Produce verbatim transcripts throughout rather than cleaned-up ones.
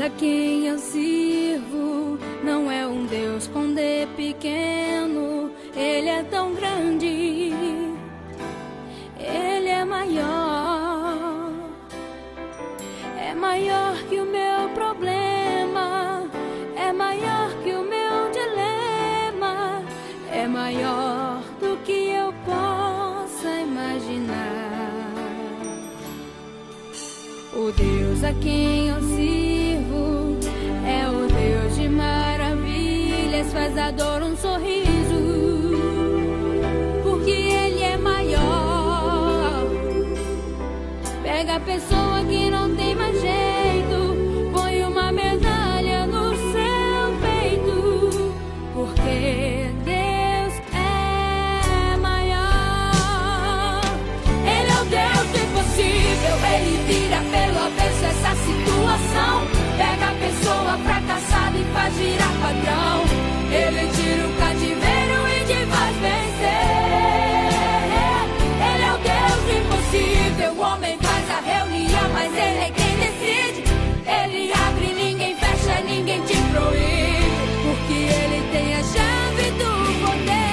a quem eu sirvo não é um Deus com D pequeno, Ele é tão grande, Ele é maior, é maior que o meu problema, é maior que o meu dilema, é maior do que eu possa imaginar. O Deus a quem eu sirvo é o Deus de maravilhas, faz a dor um sorriso, porque Ele é maior. Pega a pessoa que não tem mais jeito, põe uma medalha no seu peito, porque Deus é maior. Ele é o Deus do impossível, Ele vira pelo avesso essa situação. Pega a pessoa fracassada e faz virar padrão. Ele tira o cativeiro e te faz vencer. Ele é o Deus do impossível. O homem faz a reunião, mas Ele é quem decide. Ele abre, ninguém fecha, ninguém te proíbe, porque Ele tem a chave do poder.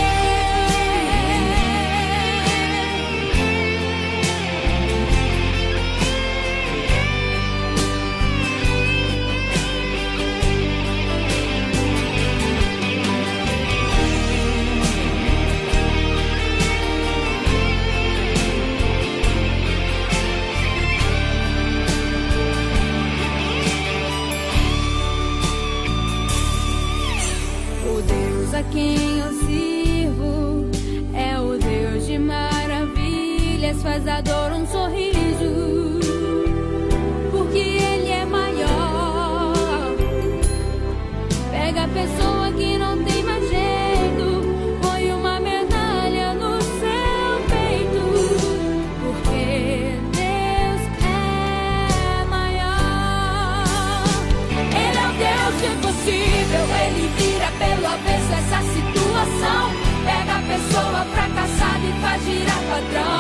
A quem eu sirvo é o Deus de maravilhas, faz a dor um sorriso, porque Ele é maior. Pega a pessoa que não tem mais jeito, põe uma medalha no seu peito, porque Deus é maior. Ele é o Deus do impossível, Ele vira pelo avesso essa situação. Pega a pessoa fracassada e faz girar padrão.